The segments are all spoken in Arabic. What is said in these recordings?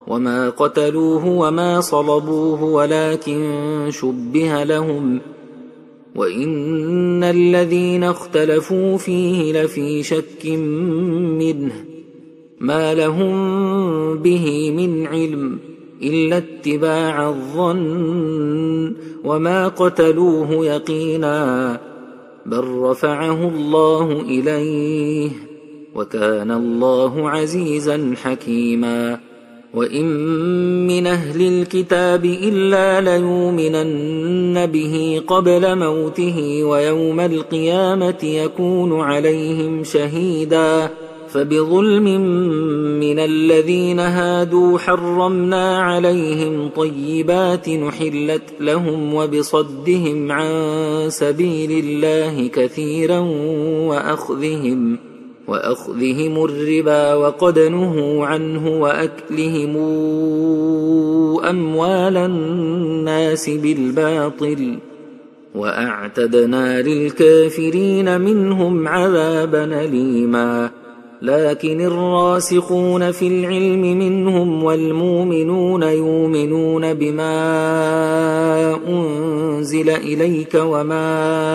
وما قتلوه وما صلبوه ولكن شبه لهم وإن الذين اختلفوا فيه لفي شك منه ما لهم به من علم إلا اتباع الظن وما قتلوه يقينا بل رفعه الله إليه وكان الله عزيزا حكيما وإن من أهل الكتاب إلا ليؤمنن به قبل موته ويوم القيامة يكون عليهم شهيدا فبظلم من الذين هادوا حرمنا عليهم طيبات نحلت لهم وبصدهم عن سبيل الله كثيرا وأخذهم الربا وقد نهوا عنه وأكلهم أموال الناس بالباطل وأعتدنا للكافرين منهم عذابا أليما لكن الراسخون في العلم منهم والمؤمنون يؤمنون بما أنزل إليك وما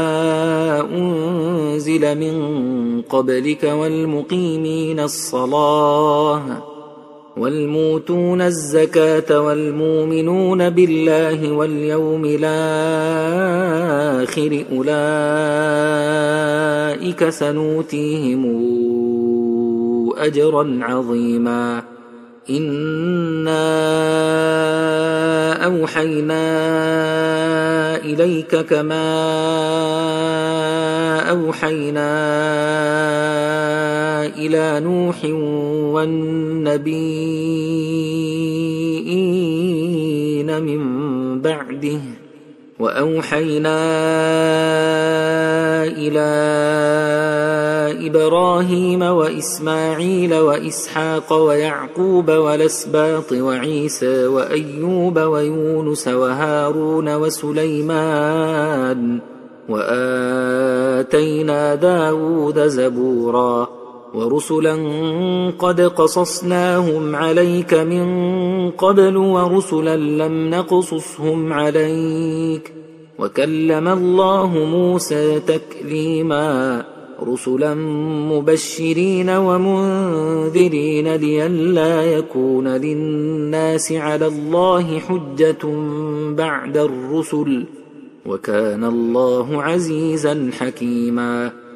أنزل من قبلك والمقيمين الصلاة والموتون الزكاة والمؤمنون بالله واليوم الآخر أولئك سنؤتيهم أجرا عظيما إنا أوحينا إليك كما أوحينا إلى نوح والنبيين من بعده وأوحينا إلى إبراهيم وإسماعيل وإسحاق ويعقوب والأسباط وعيسى وأيوب ويونس وهارون وسليمان وآتينا داود زبورا ورسلا قد قصصناهم عليك من قبل ورسلا لم نقصصهم عليك وكلم الله موسى تكليما رسلا مبشرين ومنذرين لئلا يكون للناس على الله حجة بعد الرسل وكان الله عزيزا حكيما